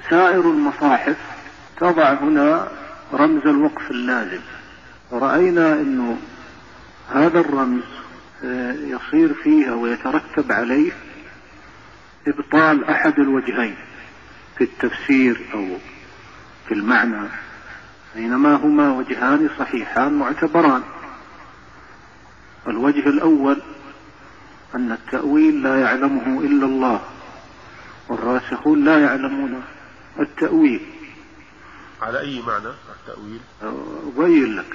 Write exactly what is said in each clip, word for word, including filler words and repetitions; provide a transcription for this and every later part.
سائر المصاحف تضع هنا رمز الوقف اللازم، ورأينا أنه هذا الرمز يصير فيها ويترتب عليه إبطال أحد الوجهين في التفسير أو في المعنى، بينما هما وجهان صحيحان معتبران. الوجه الأول أن التأويل لا يعلمه إلا الله، والراسخون لا يعلمون التأويل. على أي معنى التأويل؟ أبين لك.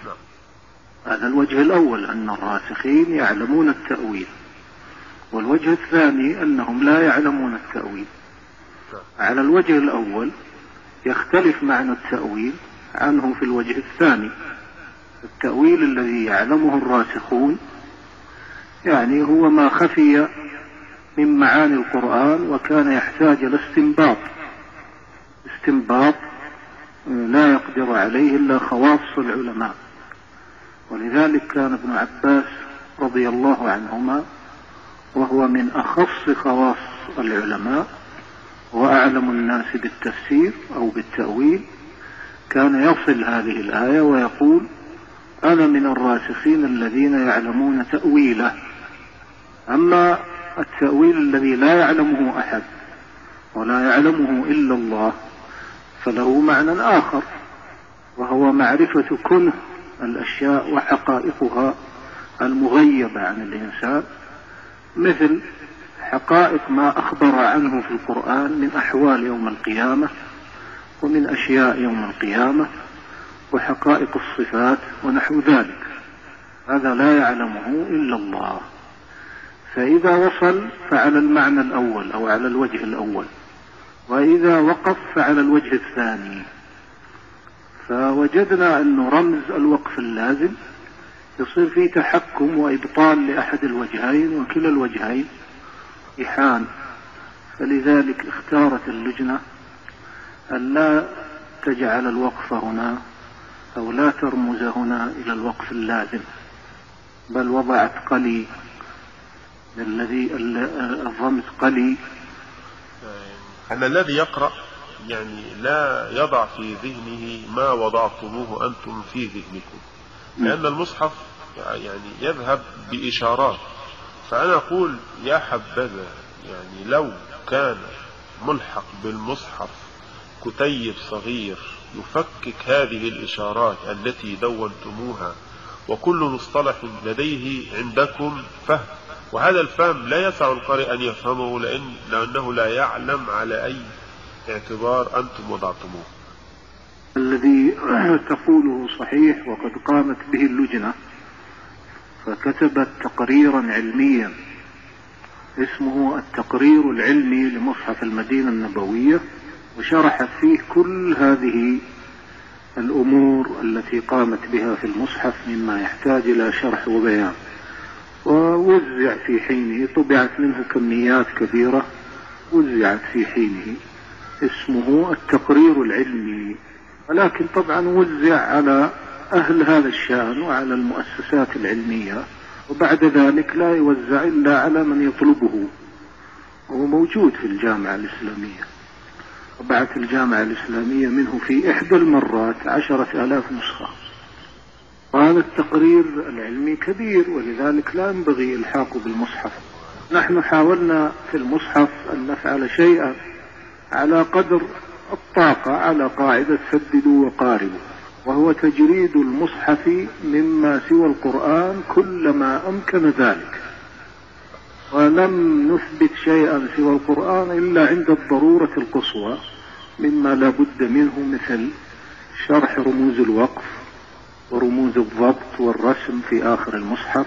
هذا الوجه الأول أن الراسخين يعلمون التأويل، والوجه الثاني أنهم لا يعلمون التأويل. على الوجه الأول يختلف معنى التأويل عنه في الوجه الثاني. التأويل الذي يعلمه الراسخون يعني هو ما خفي من معاني القرآن وكان يحتاج إلى استنباط استنباط لا يقدر عليه إلا خواص العلماء. ولذلك كان ابن عباس رضي الله عنهما وهو من أخص خواص العلماء وأعلم الناس بالتفسير أو بالتأويل، كان يصل هذه الآية ويقول: أنا من الراسخين الذين يعلمون تأويله. أما التأويل الذي لا يعلمه أحد ولا يعلمه إلا الله فله معنى آخر، وهو معرفة كنه الأشياء وحقائقها المغيبة عن الإنسان، مثل حقائق ما أخبر عنه في القرآن من أحوال يوم القيامة ومن أشياء يوم القيامة وحقائق الصفات ونحو ذلك. هذا لا يعلمه إلا الله. فإذا وصل فعلى المعنى الأول أو على الوجه الأول، وإذا وقف فعلى الوجه الثاني. فوجدنا أن رمز الوقف اللازم يصير فيه تحكم وإبطال لأحد الوجهين، وكلا الوجهين إحان. فلذلك اختارت اللجنة أن لا تجعل الوقف هنا أو لا ترمز هنا إلى الوقف اللازم، بل وضعت قلي الذي الرمز قلي. أن الذي يقرأ يعني لا يضع في ذهنه ما وضعتموه أنتم في ذهنكم، لأن المصحف يعني يذهب بإشارات. فأنا أقول يا حبذا يعني لو كان ملحق بالمصحف كتيب صغير يفكك هذه الإشارات التي دونتموها، وكل مصطلح لديه عندكم فهم، وهذا الفهم لا يسع القارئ أن يفهمه لأن لأنه لا يعلم على أي اعتبار أنتم وضعتموه. الذي تقوله صحيح، وقد قامت به اللجنة فكتبت تقريرا علميا اسمه التقرير العلمي لمصحف المدينة النبوية، وشرحت فيه كل هذه الأمور التي قامت بها في المصحف مما يحتاج إلى شرح وبيان، ووزع في حينه. طبعت منه كميات كبيرة وزعت في حينه، اسمه التقرير العلمي. ولكن طبعا وزع على أهل هذا الشأن وعلى المؤسسات العلمية، وبعد ذلك لا يوزع إلا على من يطلبه. هو موجود في الجامعة الإسلامية، طبعت الجامعة الإسلامية منه في إحدى المرات عشرة آلاف نسخة. وهذا التقرير العلمي كبير، ولذلك لا ينبغي إلحاقه بالمصحف. نحن حاولنا في المصحف أن نفعل شيئا على قدر الطاقة على قاعدة سددوا وقاربوا، وهو تجريد المصحف مما سوى القرآن كلما أمكن ذلك، ولم نثبت شيئا سوى القرآن إلا عند الضرورة القصوى مما لا بد منه، مثل شرح رموز الوقف ورموز الضبط والرسم في آخر المصحف.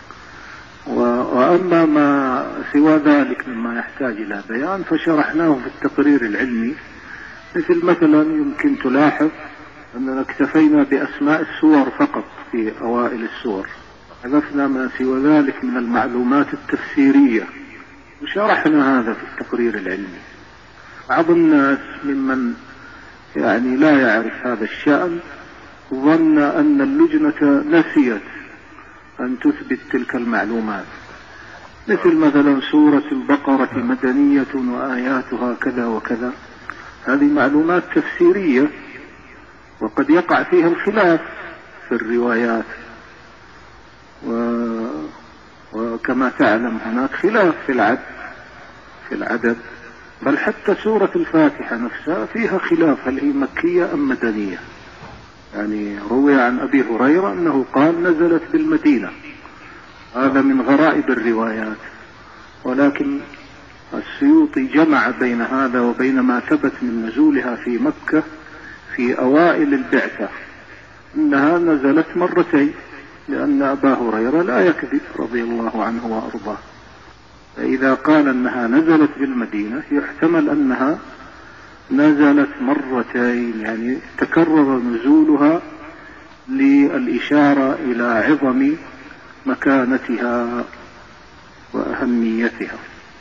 وأما ما سوى ذلك مما يحتاج إلى بيان فشرحناه في التقرير العلمي. مثل مثلا يمكن تلاحظ أننا اكتفينا بأسماء السور فقط في أوائل السور، حذفنا ما سوى ذلك من المعلومات التفسيرية، وشرحنا هذا في التقرير العلمي. بعض الناس ممن يعني لا يعرف هذا الشأن ظن أن اللجنة نسيت أن تثبت تلك المعلومات، مثل مثلا سورة البقرة مدنية وآياتها كذا وكذا. هذه معلومات تفسيرية، وقد يقع فيها الخلاف في الروايات، و... وكما تعلم هناك خلاف في العدد في العدد بل حتى سورة الفاتحة نفسها فيها خلاف، هل هي مكية أم مدنية. يعني روي عن أبي هريرة أنه قال نزلت بالمدينة، هذا من غرائب الروايات، ولكن السيوطي جمع بين هذا وبين ما ثبت من نزولها في مكة في أوائل البعثة، أنها نزلت مرتين، لأن أبا هريرة لا يكذب رضي الله عنه وأرضاه. فإذا قال أنها نزلت بالمدينة يحتمل أنها نزلت مرتين، يعني تكرر نزولها للإشارة إلى عظم مكانتها وأهميتها.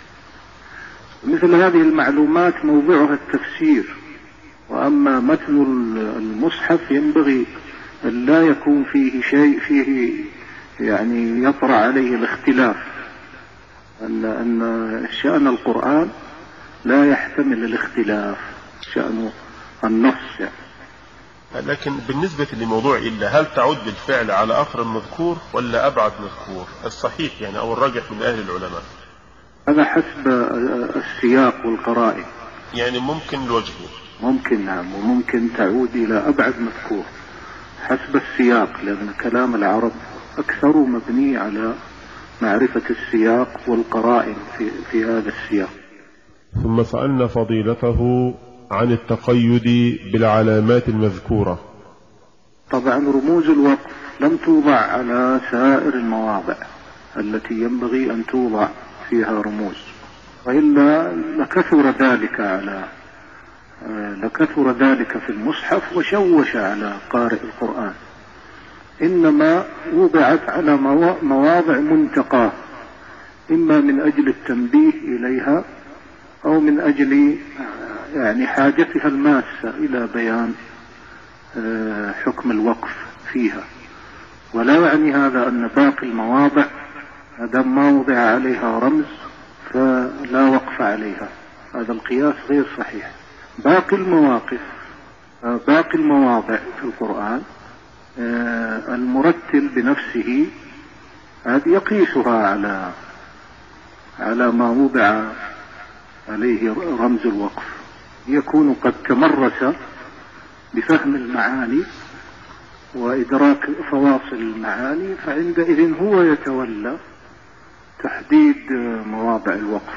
مثل هذه المعلومات موضوعها التفسير، وأما متن المصحف ينبغي أن لا يكون فيه شيء فيه يعني يطرأ عليه الاختلاف، أن أن شأن القرآن لا يحتمل الاختلاف، شأن النص يعني. لكن بالنسبة لموضوع إلا، هل تعود بالفعل على أقرب مذكور ولا أبعد مذكور الصحيح يعني أو الراجح من أهل العلماء؟ هذا حسب السياق والقرائن، يعني ممكن الوجه ممكن نعم، وممكن تعود إلى أبعد مذكور حسب السياق، لأن كلام العرب أكثر مبني على معرفة السياق والقرائن في, في هذا السياق. ثم سألنا فضيلته عن التقيد بالعلامات المذكورة. طبعا رموز الوقف لم توضع على سائر المواضع التي ينبغي أن توضع فيها رموز، وإلا لكثر ذلك على لكثر ذلك في المصحف وشوش على قارئ القرآن. إنما وضعت على مواضع منتقاه، إما من أجل التنبيه إليها أو من أجل يعني حاجتها الماسة إلى بيان حكم الوقف فيها، ولا يعني هذا أن باقي المواضع مادام ما وضع عليها رمز فلا وقف عليها، هذا القياس غير صحيح. باقي المواقف باقي المواضع في القرآن المرتل بنفسه هذه يقيسها على على ما وضع عليه رمز الوقف، يكون قد تمرس بفهم المعاني وإدراك فواصل المعاني، فعندئذ هو يتولى تحديد مواضع الوقف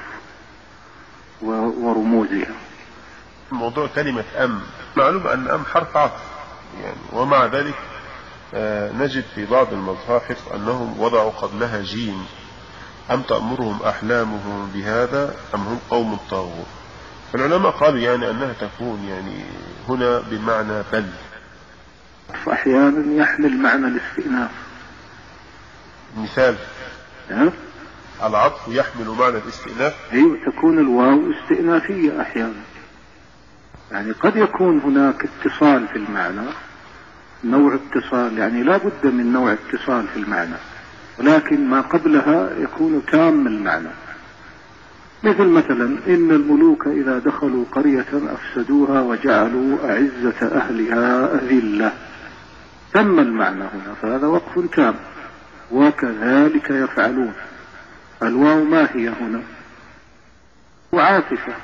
ورموزها. موضوع كلمة أم، معلوم أن أم حرف عطف يعني، ومع ذلك آه نجد في بعض المصاحف أنهم وضعوا قبلها جيم. أم تأمرهم أحلامهم بهذا أم هم قوم طاغون؟ فالعلماء قالوا يعني أنها تكون يعني هنا بمعنى بل، فأحيانا يحمل معنى الاستئناف. مثال أه؟ العطف يحمل معنى الاستئناف. أيوة، تكون الواو استئنافية أحيانا، يعني قد يكون هناك اتصال في المعنى، نوع اتصال، يعني لا بد من نوع اتصال في المعنى، ولكن ما قبلها يكون تام المعنى. مثل مثلا إن الملوك إذا دخلوا قرية أفسدوها وجعلوا أعزة أهلها أذلة، تم المعنى هنا، فهذا وقف تام. وكذلك يفعلون، الواو ما هي هنا؟ وعاطفة،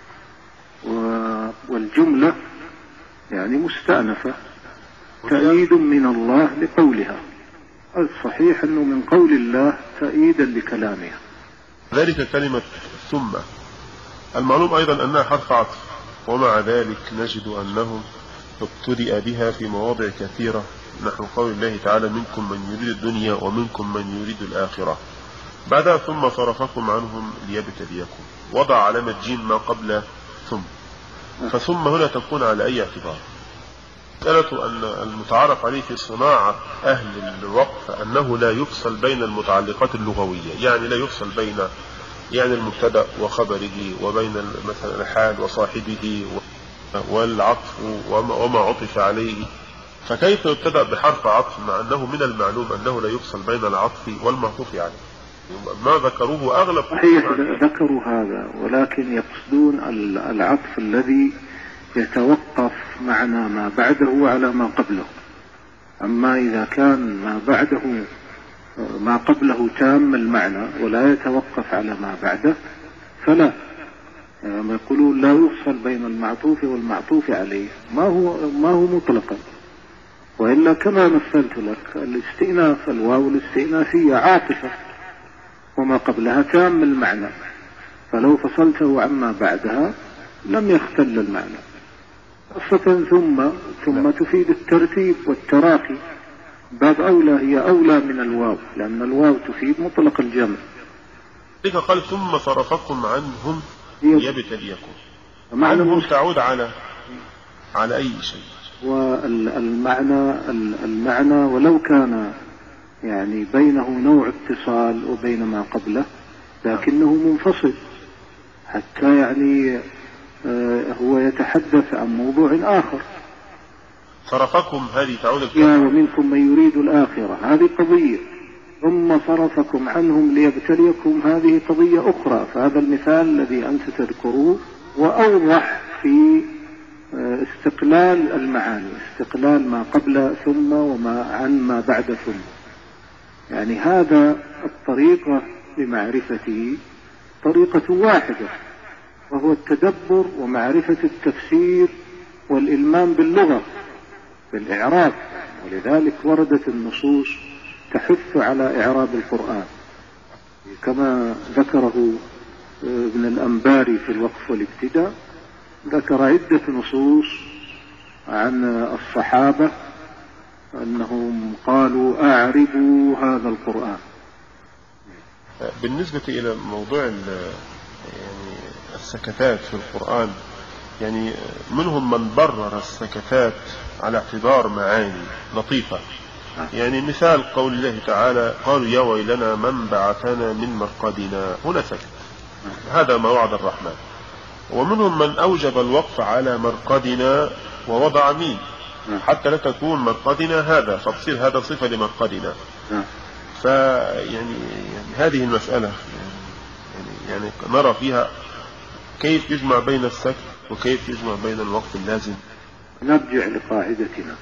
والجملة يعني مستأنفة، تأييد من الله لقولها. الصحيح أنه من قول الله تأييدا لكلامها. ذلك كلمة ثم، المعلوم أيضا أنها حرف عطف، ومع ذلك نجد أنهم ابتدأ بها في مواضع كثيرة، نحو قول الله تعالى منكم من يريد الدنيا ومنكم من يريد الآخرة. بعدها ثم صرفكم عنهم ليبتليكم، وضع علامة جيم ما قبل ثم، فثم هنا تكون على أي اعتبار؟ قالت أن المتعارف عليه في صناعة أهل الوقف أنه لا يفصل بين المتعلقات اللغوية، يعني لا يفصل بين يعني المبتدأ وخبره، وبين مثلا الحال وصاحبه والعطف وما عطف عليه. فكيف يبتدأ بحرف عطف مع أنه من المعلوم أنه لا يفصل بين العطف والمعطوف عليه؟ ما ذكروه أغلب صحيح، ذكروا هذا، ولكن يقصدون العطف الذي يتوقف معنى ما بعده على ما قبله. أما إذا كان ما بعده ما قبله تام المعنى ولا يتوقف على ما بعده فلا، ما يقولون لا يفصل بين المعطوف والمعطوف عليه، ما هو ما هو مطلقا. وإلا كما مثلت لك الاستئناف، الواو الاستئنافية عاطفة وما قبلها تام المعنى، فلو فصلته عما بعدها لم يختل المعنى. خاصة ثم ثم تفيد الترتيب والتراخي، باب أولى هي أولى من الواو، لأن الواو تفيد مطلق الجمع. لذلك قال ثم صرفكم عنهم ليبتليكم. عنهم تعود على على أي شيء. والمعنى المعنى ولو كان يعني بينه نوع اتصال وبين ما قبله لكنه منفصل، حتى يعني هو يتحدث عن موضوع آخر. صرفكم هذه تعود يا ومنكم من يريد الآخرة، هذه قضية. ثم صرفكم عنهم ليبتليكم، هذه قضية أخرى. فهذا المثال الذي أنت تذكره وأوضح في استقلال المعاني، استقلال ما قبل ثم وما عن ما بعد ثم. يعني هذا الطريقة لمعرفته طريقة واحدة، وهو التدبر ومعرفة التفسير والإلمام باللغة بالإعراب. ولذلك وردت النصوص تحث على إعراب القرآن، كما ذكره ابن الأنباري في الوقف والابتداء، ذكر عدة نصوص عن الصحابة أنهم قالوا أعربوا هذا القرآن. بالنسبة إلى موضوع يعني السكتات في القرآن، يعني منهم من برر السكتات على اعتبار معاني لطيفة. يعني مثال قول الله تعالى قالوا يا ويلنا من بعثنا من مرقدنا، هنا سكت، هذا ما وعد الرحمن. ومنهم من أوجب الوقف على مرقدنا ووضع مين حتى لا تكون مرقدنا هذا، فتصير هذا صفة لمرقدنا. فيعني يعني هذه المسألة يعني, يعني نرى فيها كيف يجمع بين السكت وكيف يجمع بين الوقف اللازم. نرجع لقاعدتنا،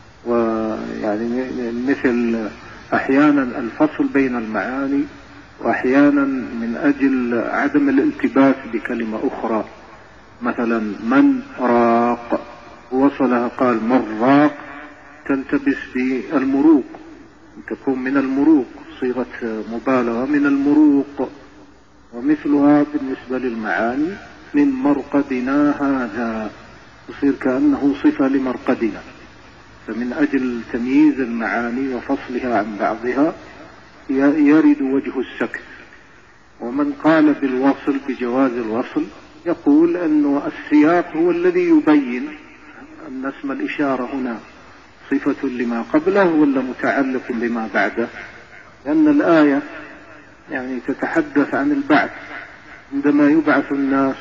ويعني مثل أحيانا الفصل بين المعاني، وأحيانا من أجل عدم الالتباس بكلمة أخرى. مثلا من راق وصلها قال مراق، تلتبس بالمروق، تكون من المروق، صيغة مبالغة من المروق. ومثلها بالنسبة للمعاني من مرقدنا هذا، تصير كأنه صفة لمرقدنا. فمن أجل تمييز المعاني وفصلها عن بعضها يرد وجه السكت. ومن قال بالوصل بجواز الوصل يقول أن السياق هو الذي يبين أن اسم الإشارة هنا صفة لما قبله ولا متعلق بما بعده، لأن الآية يعني تتحدث عن البعث. عندما يبعث الناس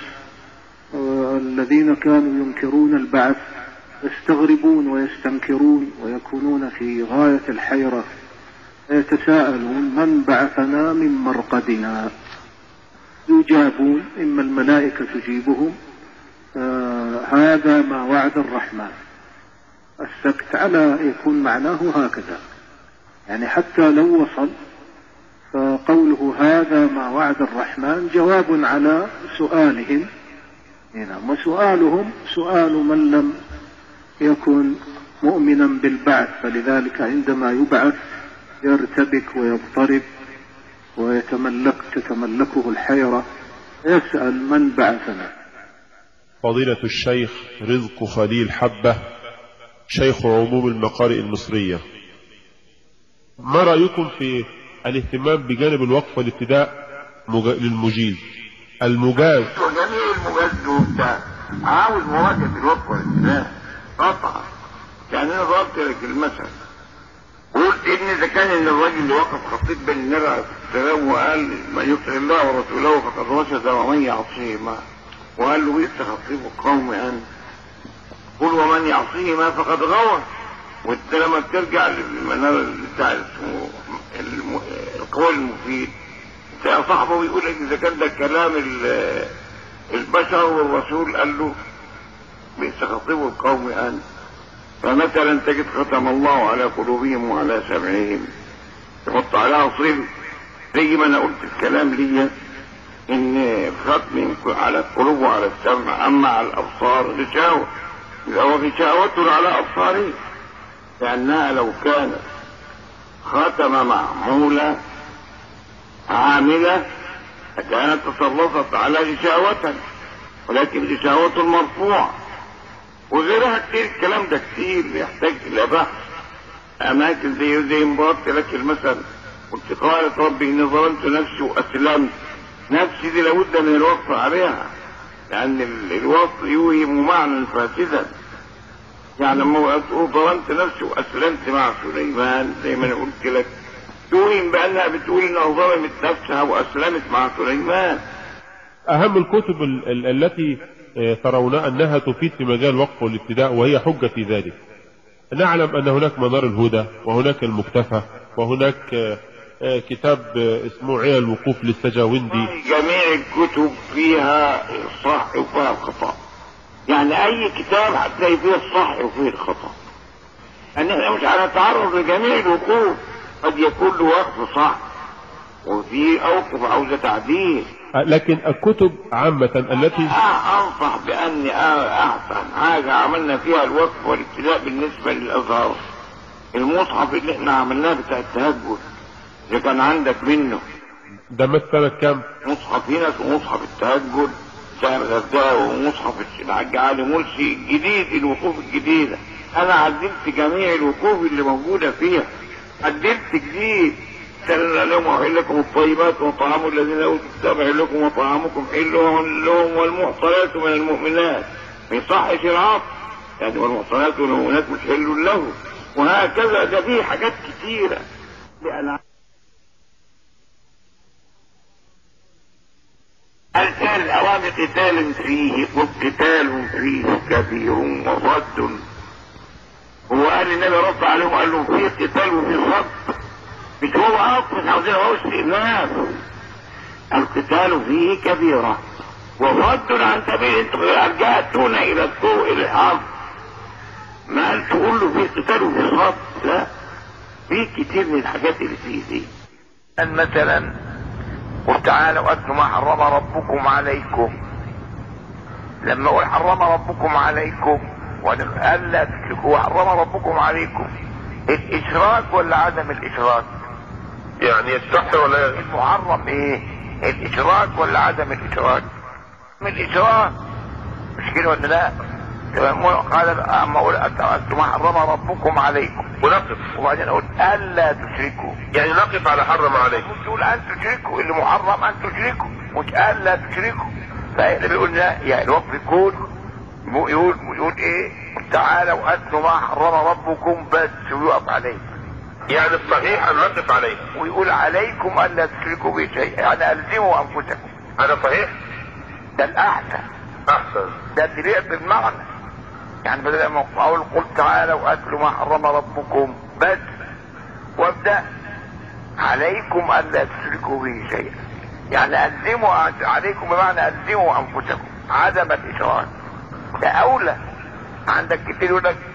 الذين كانوا ينكرون البعث يستغربون ويستنكرون ويكونون في غاية الحيرة، يتساءلون من بعثنا من مرقدنا، يجابون إما الملائكة تجيبهم آه هذا ما وعد الرحمن. السكت على يكون معناه هكذا، يعني حتى لو وصل فقوله هذا ما وعد الرحمن جواب على سؤالهم هنا، وسؤالهم سؤال من لم يكن مؤمنا بالبعث، فلذلك عندما يبعث يرتبك ويضطرب ويتملك تتملكه الحيرة، يسأل من بعثنا. فضيلة الشيخ رزق خليل حبة، شيخ عموم المقارئ المصرية، ما رأيكم في الاهتمام بجانب الوقف والابتداء للمجيز المجاز؟ جميع المجاز ده عاوز مواجهة الوقف والابتداء قطعا. يعني انا ضربت لك المثل، قلت ان اذا كان الراجل اللي وقف خطيط بين النبي عليه السلام وقال من يطع الله ورسوله فقد رشد ومن يعصيهما، وقال له بئس خطيب القوم ان قل ومن يعصيهما فقد غوى. وانت لما بترجع للمنار بتاع اسمه القول المفيد يا صاحبه ويقول لك اذا كان ده كلام البشر والرسول قال له بئس خطيب القوم أنت. فمثلا تجد ختم الله على قلوبهم وعلى سمعهم، تحط عليها صل، زي ما انا قلت الكلام ليا ان ختم على القلوب وعلى السمع، اما على الابصار غشاوة، هو غشاوة على ابصارهم، لانها لو كانت ختم معمولة عاملة كانت تسلطت على غشاوة، ولكن غشاوة مرفوعة وغيرها كتير. الكلام ده كتير يحتاج الى بحث. اماكن زي زي مبارك لك المثل، قلت قالت ربي اني ظلمت نفسي واسلمت. نفسي دي لابد من الوقف عليها، لان الوصف يوهم معنى فاسدا. يعني لما تقول ظلمت نفسي واسلمت مع سليمان، زي ما انا قلت لك، توهم بانها بتقول انها ظلمت نفسها واسلمت مع سليمان. اهم الكتب ال ال التي ترون انها تفيد في مجال الوقف والابتداء وهي حجة في ذلك. نعلم ان هناك منار الهدى، وهناك المكتفى، وهناك كتاب اسمه علل الوقوف للسجاوندي. جميع الكتب فيها الصح وفيها الخطأ، يعني اي كتاب هتلاقي فيه الصح وفيه الخطأ. ان احنا مش هنتعرض لجميع الوقوف، قد يكون له وقف صح وفي اوقف عاوزة تعديل. لكن الكتب عامة التي انصح بان احسن حاجة عملنا فيها الوقف والابتداء بالنسبة للازهار المصحف اللي احنا عملناه بتاع التهجد، اذا كان عندك منه. ده مثلا كام مصحف هنا ومصحف التهجد بتاع الغزاوي ومصحف العجالي مرسي الجديد، الوقوف الجديدة. انا عدلت جميع الوقوف اللي موجودة فيها، عدلت جديد. سألنا لهم وحل لكم الطيبات وطعام الذين اوتوا الكتاب حل لكم وطعامكم حل لهم والمحصنات من المؤمنات، ما يصحش العطف يعني، والمحصنات من المؤمنات مش حل له، وهكذا. ده فيه حاجات كتيرة. القتال اوامر قتال فيه والقتال فيه كبير وصد. هو قال النبي رد عليهم قال لهم فيه قتال وفيه صد، مش هو اصلا عاوزين هو استئناف. القتال فيه كبيرة وصد عن سبيل، انتم رجعتونا الى السوء الى الارض. ما قال تقول له فيه قتال وفيه صد، لا، في كتير من الحاجات اللي فيه دي. مثلا وتعالوا اتلوا ما حرم ربكم عليكم، لما اقول حرم ربكم عليكم والا تشركوا، حرم ربكم عليكم، الاشراك ولا عدم الاشراك؟ يعني الصح ولا المحرم ايه؟ الاشراك ولا عدم الاشراك؟ من الاشراك، مش كده ولا لا؟ قال اما اقول اتلوا ما حرم ربكم عليكم ونقف، وبعدين اقول الا تشركوا، يعني نقف على حرم عليكم. تقول ان تشركوا، اللي محرم ان تشركوا مش الا تشركوا. فاحنا بيقول لا، يعني الوقت يكون يقول يقول ايه؟ تعالوا اتلوا ما حرم ربكم بس، ويقف عليه. يعني الصحيح ان نقف عليه ويقول عليكم الا تشركوا به شيء، يعني الزموا انفسكم. هذا صحيح، ده الاحسن، احسن، ده اللي بيقبل المعنى. يعني بدل ما اقول قل تعالوا اتلوا ما حرم ربكم بس، وابدا عليكم الا تشركوا به شيئا، يعني الزموا عليكم بمعنى الزموا انفسكم عدم الاشراك. ده اولى. عندك كتير يقول لك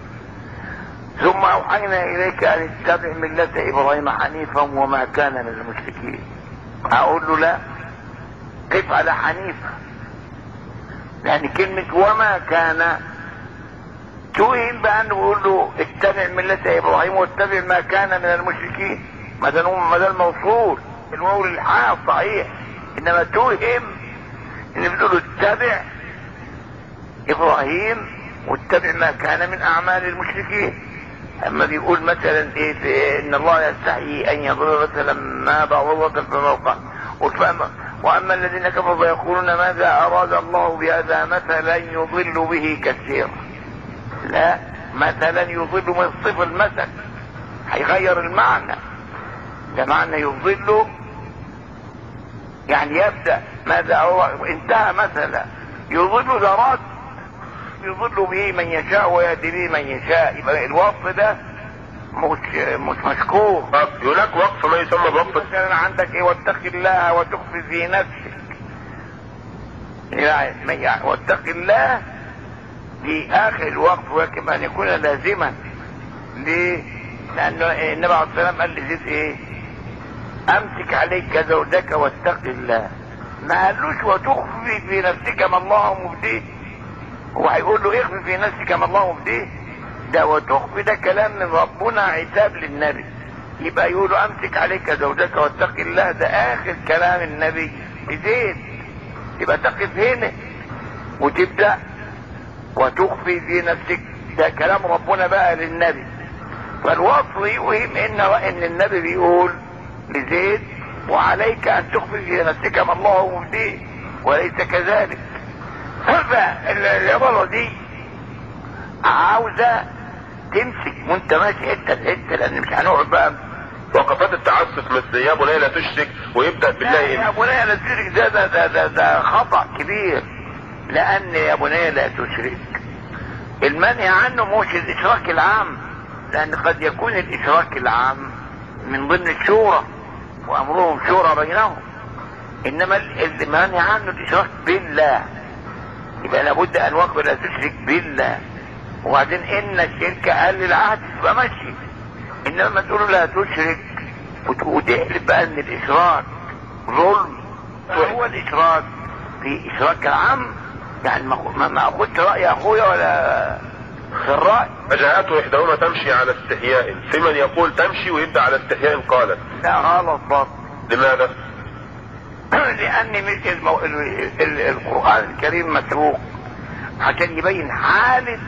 ثم اوحينا اليك ان اتبع مله ابراهيم حنيفا وما كان من المشركين. اقول له لا، كيف على حنيفا؟ لان كلمه وما كان توهم بانه يقول له اتبع مله ابراهيم واتبع ما كان من المشركين، ما ده ما ده الموصول الواو للحاء صحيح، انما توهم ان بتقول له اتبع ابراهيم واتبع ما كان من اعمال المشركين. اما بيقول مثلا ايه ان الله يستحيي ان يضرب مثلا ما بعوضة ففوقه، واما الذين كفروا فيقولون ماذا اراد الله بهذا مثلا يضل به كثيرا. لا، مثلا يضل من صفة المثل، هيغير المعنى. ده معنى يضل يعني يبدأ ماذا هو انتهى مثلا، يضل ده رد، يضل به من يشاء ويهدي به من يشاء. يبقى الوصف ده مش مش مشكور. هناك وقف ما يسمى بوقف. مثلا عندك ايه؟ واتق الله وتخفي في نفسك، يعني واتق الله في اخر الوقت، ويجب ان يكون لازما. ليه؟ لانه النبي عليه الصلاه والسلام قال لزيد ايه؟ امسك عليك زوجك واتق الله. ما قالوش وتخفي في نفسك ما الله مبديه. هو هيقول له اخفي في نفسك ما الله مبديه؟ ده وتخفي ده كلام من ربنا عتاب للنبي. يبقى يقول له امسك عليك زوجك واتق الله، ده اخر كلام النبي لزيد. يبقى تقف هنا وتبدا وتخفي في نفسك، ده كلام ربنا بقى للنبي. فالوصف يوهم ان ان النبي بيقول لزيد وعليك ان تخفي في نفسك ما الله مبديه وليس كذلك. فالعبارة دي عاوزة تمسك وانت ماشي حتة حتة، لان مش هنقعد بقى وقفات التعسف مثل يا بني لا تشرك ويبدأ بالله. يا بني لا تشرك ده ده, ده, ده, ده خطأ كبير، لان يا بني لا تشرك المنهي عنه مش الاشراك العام، لان قد يكون الاشراك العام من ضمن الشورى وامرهم شورى بينهم، انما المنهي عنه الاشراك بالله. يبقى لابد ان وقف لا تشرك بالله، وبعدين ان الشرك اقل العهد تبقى ماشي. انما ما تقول لا تشرك وتقلب بقى ان الاشراك ظلم، وهو الاشراك في اشراك العام. يعني ما ما اخدش راي اخويا ولا في الراي. فجاءته احداهما تمشي على استحياء، في من يقول تمشي ويبدا على استحياء قالت لا غلط برضه. لماذا؟ لان مثل المو... ال... ال... القرآن الكريم مسروق عشان يبين حالة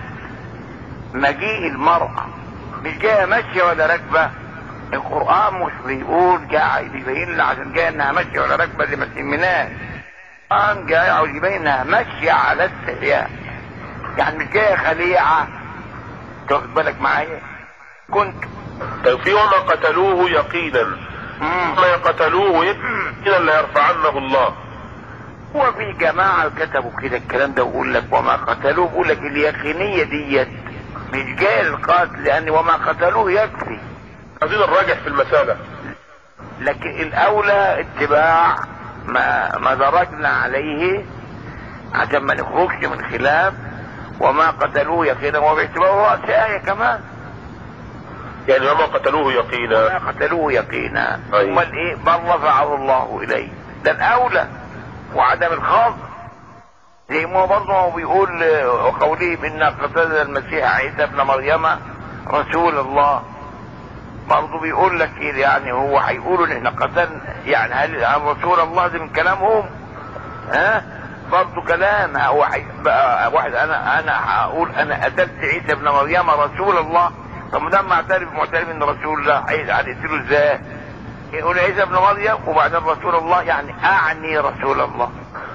مجيء المرأة، مش جاية ماشية ولا راكبة. القرآن مش بيقول جاي بيبين لها عشان جاية انها ماشية ولا راكبة اللي ما تهمناش. القرآن جاي عاوز يبين انها ماشية على استحياء، يعني مش جاية خليعة. تاخد بالك معايا؟ كنت طيب في وما قتلوه يقينا، ما قتلوه يقينا لا يرفعنه الله. هو في جماعة كتبوا كده الكلام ده ويقول لك وما قتلوه، بيقول لك اليقينية ديت مش جاي القتل، لان وما قتلوه يكفي. عايزين الراجح في المسألة، لكن الاولى اتباع ما ما درجنا عليه عشان ما نخرجش من خلاف. وما قتلوه يقينا وباعتباره رأس آية كمان، يعني وما قتلوه يقينا. وما قتلوه يقينا أيوة. امال ايه؟ بل رفعه الله اليه، ده الاولى وعدم الخاص. زي ما برضه هو بيقول وقوله بإنا قتلنا المسيح عيسى ابن مريم رسول الله، برضه بيقول لك ايه؟ يعني هو هيقولوا ان احنا قتلنا، يعني هل رسول الله ده من كلامهم؟ ها برضه كلام. هو واحد انا انا هقول انا قتلت عيسى ابن مريم رسول الله، طب ما دام معترف معترف ان رسول الله هنقتله ازاي؟ يقول عيسى ابن مريم وبعدين رسول الله، يعني اعني رسول الله.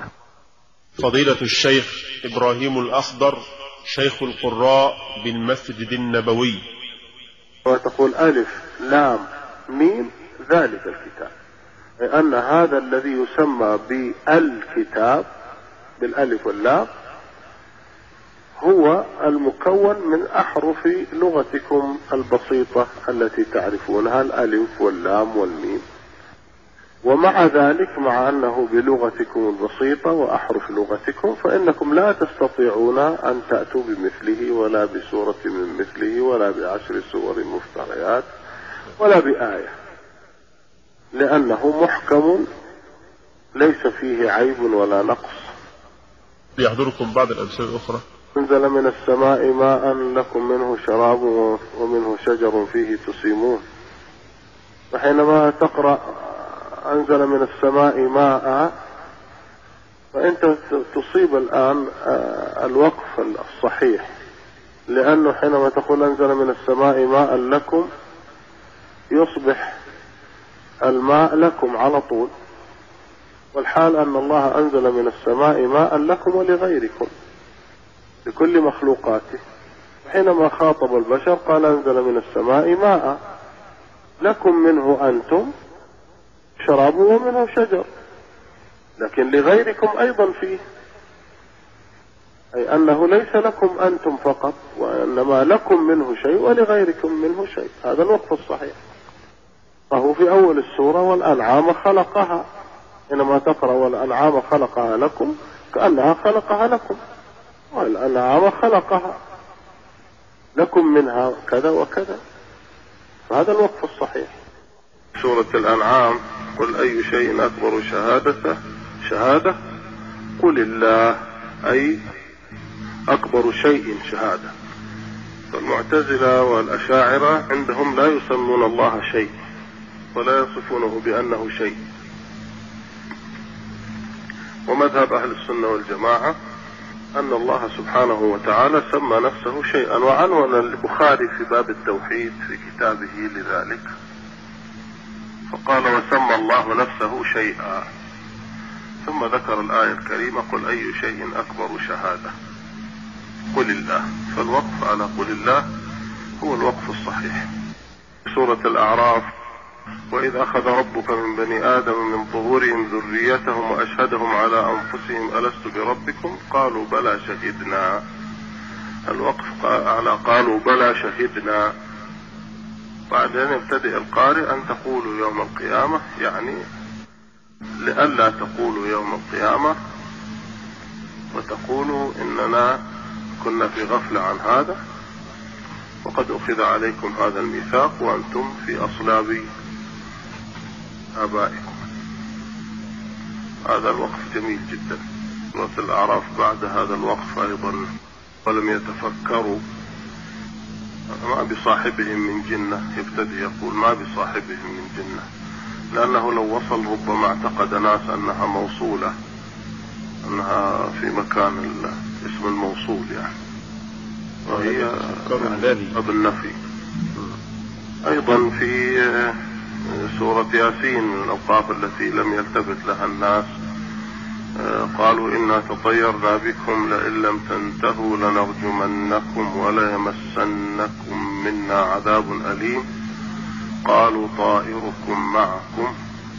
فضيلة الشيخ إبراهيم الأخضر شيخ القراء بالمسجد النبوي، وتقول ألف لام ميم ذلك الكتاب، أي أن هذا الذي يسمى بالكتاب بالألف واللام هو المكون من أحرف لغتكم البسيطة التي تعرفونها، الألف واللام والميم. ومع ذلك مع أنه بلغتكم البسيطة وأحرف لغتكم فإنكم لا تستطيعون أن تأتوا بمثله ولا بسورة من مثله ولا بعشر سور مفتريات ولا بآية، لأنه محكم ليس فيه عيب ولا نقص. ليحضركم بعض الأمثلة الأخرى. أنزل من السماء ماء لكم منه شراب ومنه شجر فيه تسيمون. وحينما تقرأ أنزل من السماء ماء فأنت تصيب الآن الوقف الصحيح، لأنه حينما تقول أنزل من السماء ماء لكم يصبح الماء لكم على طول، والحال أن الله أنزل من السماء ماء لكم ولغيركم لكل مخلوقاته. حينما خاطب البشر قال أنزل من السماء ماء لكم منه أنتم شراب ومنه شجر، لكن لغيركم أيضا فيه، أي أنه ليس لكم أنتم فقط وإنما لكم منه شيء ولغيركم منه شيء. هذا الوقف الصحيح. فهو في أول السورة والأنعام خلقها، حينما تقرأ والأنعام خلقها لكم كأنها خلقها لكم، والأنعام خلقها لكم منها كذا وكذا، فهذا الوقف الصحيح. سورة الأنعام قل أي شيء أكبر شهادة شهادة قل الله، أي أكبر شيء شهادة. فالمعتزلة والأشاعرة عندهم لا يسمون الله شيء ولا يصفونه بأنه شيء. ومذهب أهل السنة والجماعة أن الله سبحانه وتعالى سمى نفسه شيئا، وعنون البخاري في باب التوحيد في كتابه لذلك فقال وسمى الله نفسه شيئا، ثم ذكر الآية الكريمة قل أي شيء أكبر شهادة قل الله. فالوقف على قل الله هو الوقف الصحيح. سورة الأعراف وإذ أخذ ربك من بني آدم من ظهورهم ذريتهم وأشهدهم على أنفسهم ألست بربكم قالوا بلى شهدنا. الوقف على قالوا بلى شهدنا. بعدين يبتدئ القارئ أن تقولوا يوم القيامة، يعني لئلا تقولوا يوم القيامة وتقولوا إننا كنا في غفلة عن هذا وقد أخذ عليكم هذا الميثاق وأنتم في أصلاب آبائكم. هذا الوقف جميل جدا. سورة الأعراف بعد هذا الوقف أيضا ولم يتفكروا ما بصاحبهم من جنة، يبتدي يقول ما بصاحبهم من جنة، لأنه لو وصل ربما اعتقد ناس أنها موصولة، أنها في مكان اسم الموصول يعني، وهي بالنفي. أيضا في سورة ياسين من الأوقاف التي لم يلتفت لها الناس قالوا إنا تطيرنا بكم لئن لم تنتهوا لنرجمنكم وليمسنكم منا عذاب أليم قالوا طائركم معكم.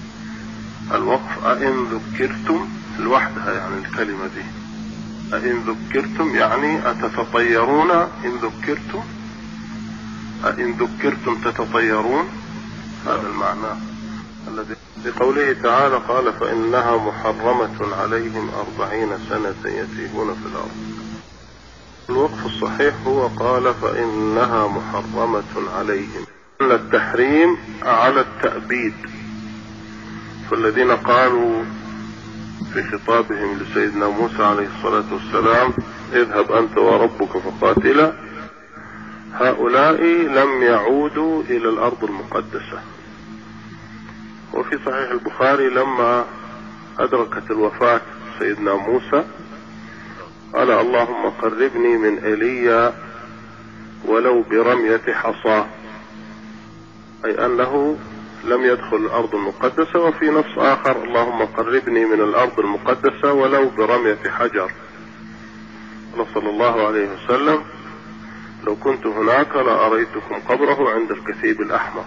الوقف أئن ذكرتم لوحدها يعني الكلمة دي، أئن ذكرتم يعني أتتطيرون، إن ذكرتم أئن ذكرتم تتطيرون، هذا المعنى الذي بقوله تعالى قال فإنها محرمة عليهم أربعين سنة يتيهون في الأرض. الوقف الصحيح هو قال فإنها محرمة عليهم، أن التحريم على التأبيد. فالذين قالوا في خطابهم لسيدنا موسى عليه الصلاة والسلام اذهب أنت وربك فقاتلا، هؤلاء لم يعودوا إلى الأرض المقدسة. وفي صحيح البخاري لما أدركت الوفاة سيدنا موسى قال اللهم قربني من إيليا ولو برمية حصى، أي أنه لم يدخل الأرض المقدسة. وفي نص آخر اللهم قربني من الأرض المقدسة ولو برمية حجر. صلى الله عليه وسلم لو كنت هناك لأريتكم قبره عند الكثيب الأحمر.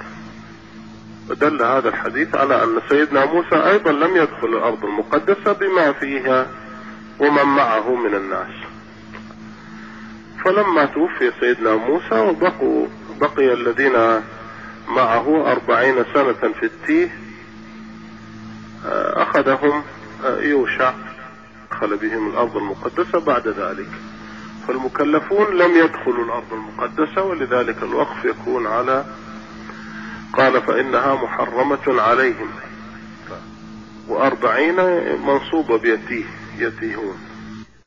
ودل هذا الحديث على أن سيدنا موسى أيضا لم يدخل الأرض المقدسة بما فيها ومن معه من الناس. فلما توفي سيدنا موسى وبقوا بقي الذين معه أربعين سنة في التيه أخذهم يوشع دخل بهم الأرض المقدسة بعد ذلك. فالمكلفون لم يدخلوا الأرض المقدسة، ولذلك الوقف يكون على قال فإنها محرمة عليهم، وأربعين منصوبة بيتيه يتيهون.